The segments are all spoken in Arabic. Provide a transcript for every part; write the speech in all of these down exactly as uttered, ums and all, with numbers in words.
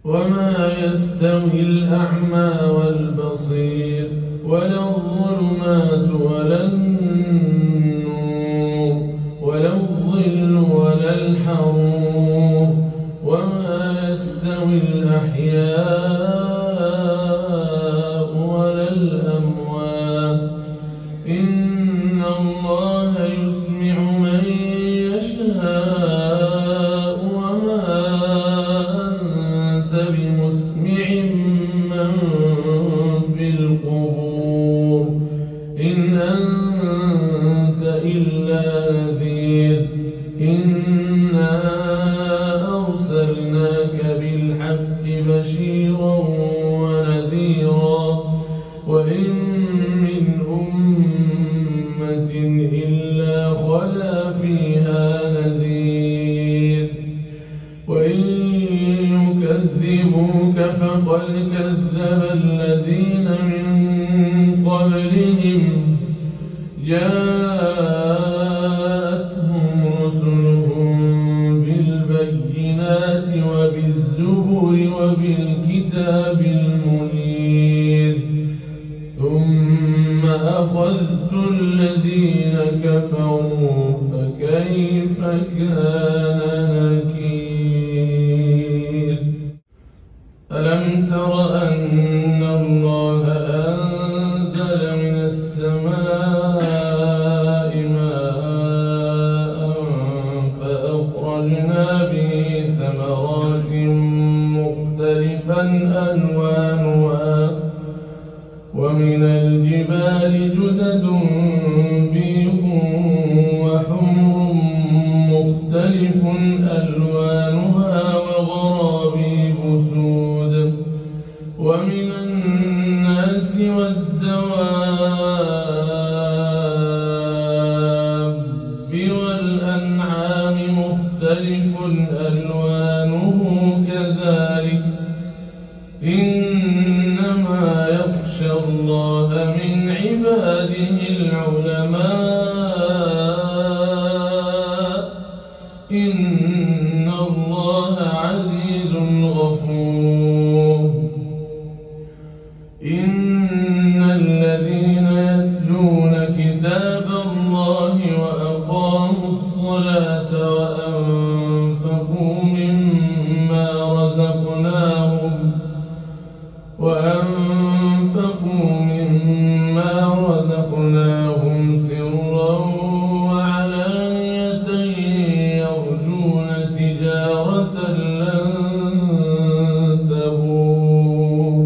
وما يستوي الأعمى والبصير ولا الظلمات ولا النور ولا الظل ولا الحرور وما يستوي الأحياء ولا الأموات إن الله يسمع من يشاء وما أنت بمسمع من في القبور إن أنت إلا نذير إنا أرسلناك بالحق بشيرا ونذيرا وإن من أمة إلا خلا فيها نذير وإن يكذبوك فقد كذب الذين من قبلهم جاءتهم رسلهم بالبينات وبالزبر وبالكتاب المنير ثم أخذت الذين كفروا فكيف كان نكير ألم تر أن الله أنزل من السماء ماء فأخرجنا به ثمرات مختلفا ألوانها ومن الجبال جدد بيض وحمر مختلف ألوانها وغرابيب سود ومن الناس والدواب والأنعام مختلف ألوانه كذلك إنما يخشى الله من عباده العلماء إن الله عزيز غفور إن الذين يتلون كتاب الله وأقاموا الصلاة وأنفقوا مما رزقناهم وأنفقوا مما رزقناهم سرا وعلانية يرجون تجارة لن تبور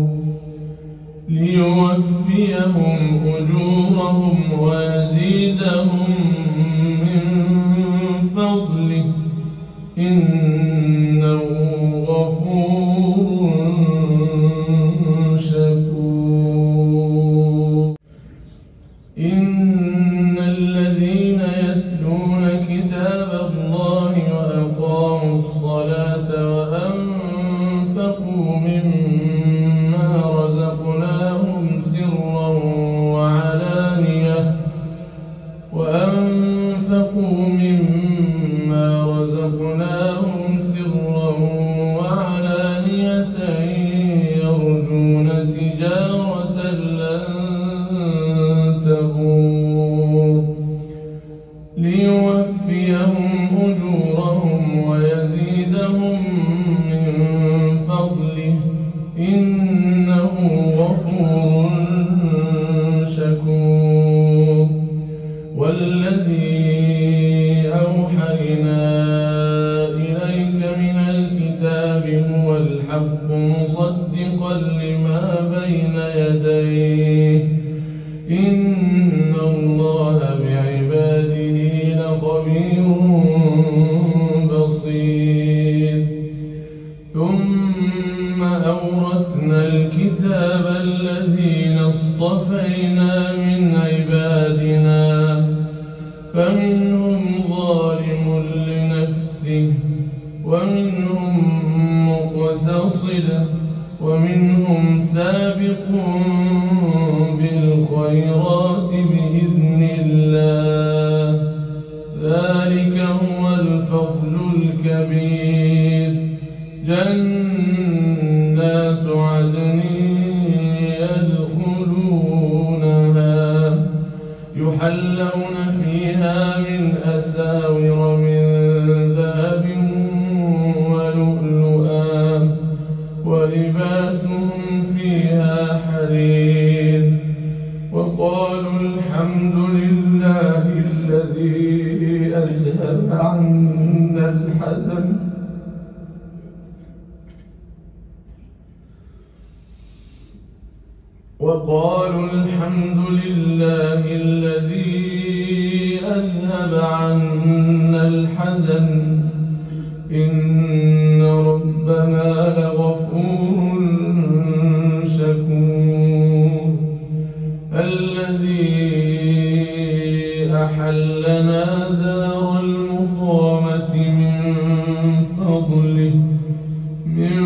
ليوفيهم أجورهم ويزيدهم من فضله إنه غفور شكور إن الذين يتلون كتاب الله وأقاموا الصلاة وأنفقوا مما رزقناهم سرا وعلانية وأنفقوا مما رزقناهم سرا وعلانية يرجون تجارة لن تبور ليوفيهم أجورهم ويزيدهم من فضله إنه غفور شكور والذي أوحينا إليك من الكتاب هو الحق مصدقا لما بين يديه إن الله بعباده لخبير بصير ثم أورثنا الكتاب الذين اصطفينا من عبادنا فمنهم ظالم لنفسه ومنهم مقتصد ومنهم سابق بالخيرات بإذن الله ذلك هو الفضل الكبير جنات عدن يدخلونها يحلون فيها من أساور من ذهب ولؤلؤا ولباسهم فيها حرير وقالوا الحمد لله الذي أذهب عنا الحزن وقالوا الحمد لله الذي أذهب عنا الحزن إن ربنا لغفور شكور الذي أحلنا دار المقامة من فضله من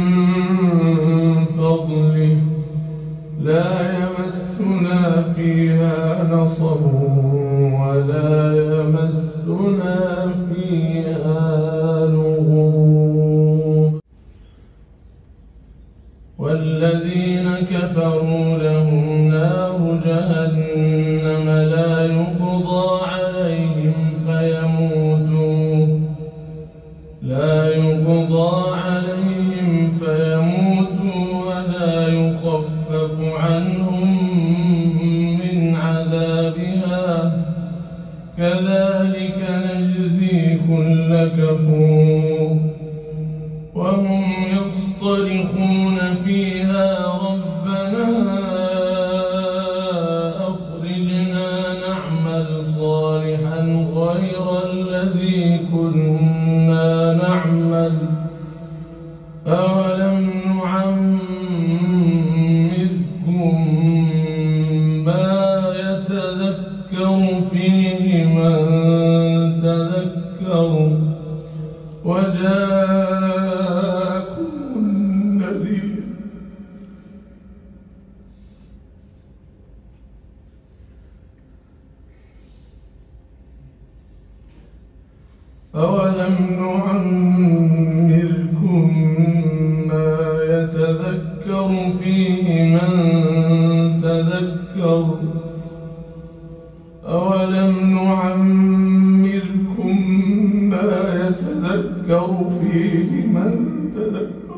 فضله لا يمسنا فيها نصب ولا يمسنا فيها لغوب والذين كفروا لهم نار جهنم لا يقضى عليهم فيموتوا لا يقضى عليهم فيموتوا ولا يخفف عنهم من عذابها كذلك نجزي كل كفور وهم يصطرخون فيها ربنا أخرجنا نعمل صالحا غير الذي كنا نعمل أولم نعمركم ما يتذكر فيه من تذكر وجاءكم النذير أولم نعمركم ما يتذكر فيه من تذكر أولم نعمركم ما يتذكر فيه من تذكر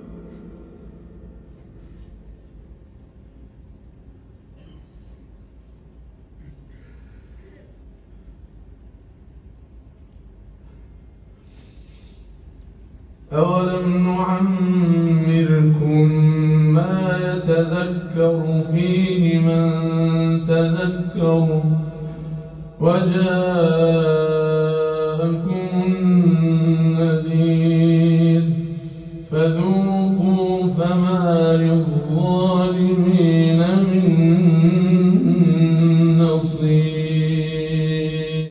أولم نعمركم ما يتذكر فيه من تذكر وجاءكم النذير فذوقوا فما للظالمين من نصير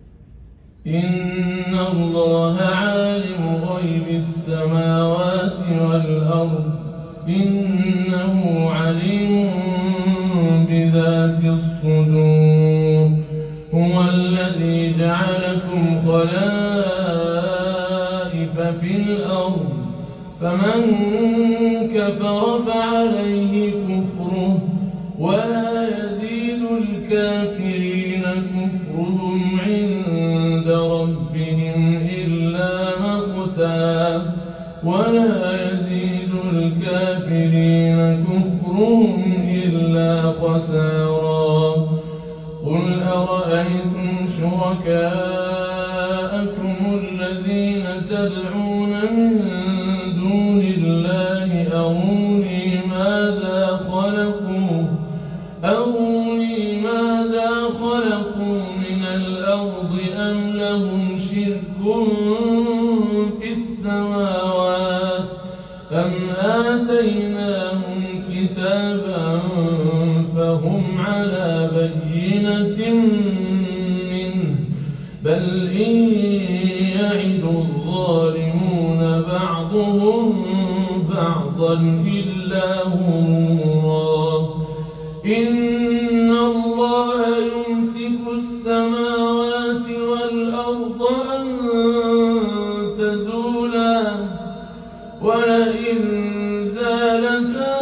إن الله عالم غيب السماوات والأرض إنه عليم بذات الصدور هو الذي جعلكم خلائف في الأرض فمن كفر فعليه كفره ولا يزيد الكافرين كفرهم عند ربهم إلا مقتا ولا يزيد الكافرين كفرهم إلا خسارا قل أرأيتم شركاءكم الذين تدعون من دون الله أروني ماذا خلقوا أروني ماذا خلقوا من الأرض أم لهم شرك في السماوات أم آتيناهم كتابا فهم على بينة منه بل إن يعد الظالمون بعضهم بعضا إلا غرورا إن الله يمسك السماوات والأرض أن تزولا ولئن زالتا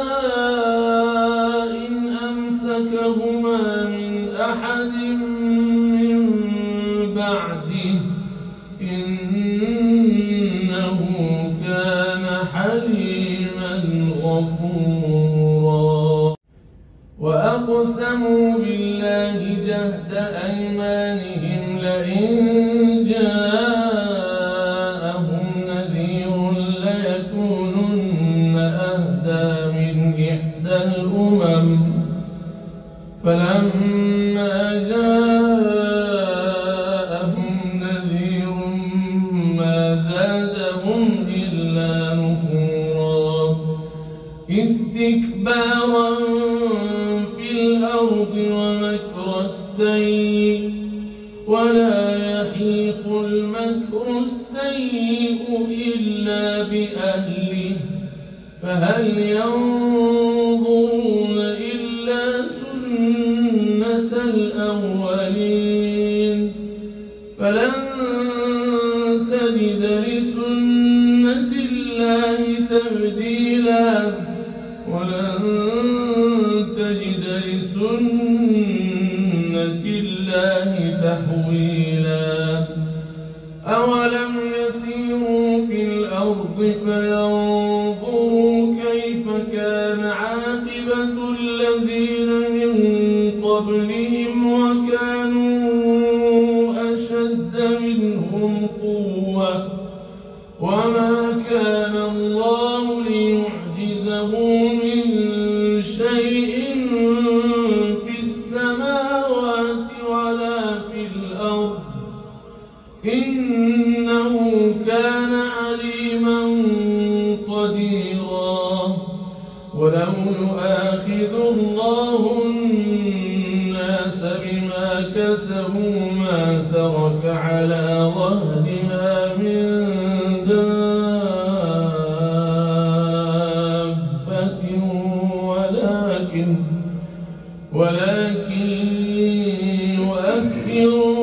إن أمسكهما من أحد من بعده إنه كان حليما غفورا. وأقسموا بالله جهد أيمانهم لئن جاءهم نذير ليكونن أهدى من إحدى الأمم فلما جاءهم نذير ما زادهم إلا نفورا استكبارا في الأرض ومكر السيء ولا يحيق المكر السيء إلا بأهله فهل ينظرون إلا سنة الأولين فلن تجد لسنة الله تبديلا ولن تجد لسنة الله تحويلا. أولم يسيروا في الأرض فينظروا كيف كان عاقبة الذين من قبلهم وكانوا أشد منهم قوة وما كان الله ليعجزه من شيء في السماوات ولا في الأرض إنه كان عليما قديرا. ولو يؤاخذ الله الناس بما كسبوا ما ترك على ظهرها من دابة ولكن ولكن يؤخرهم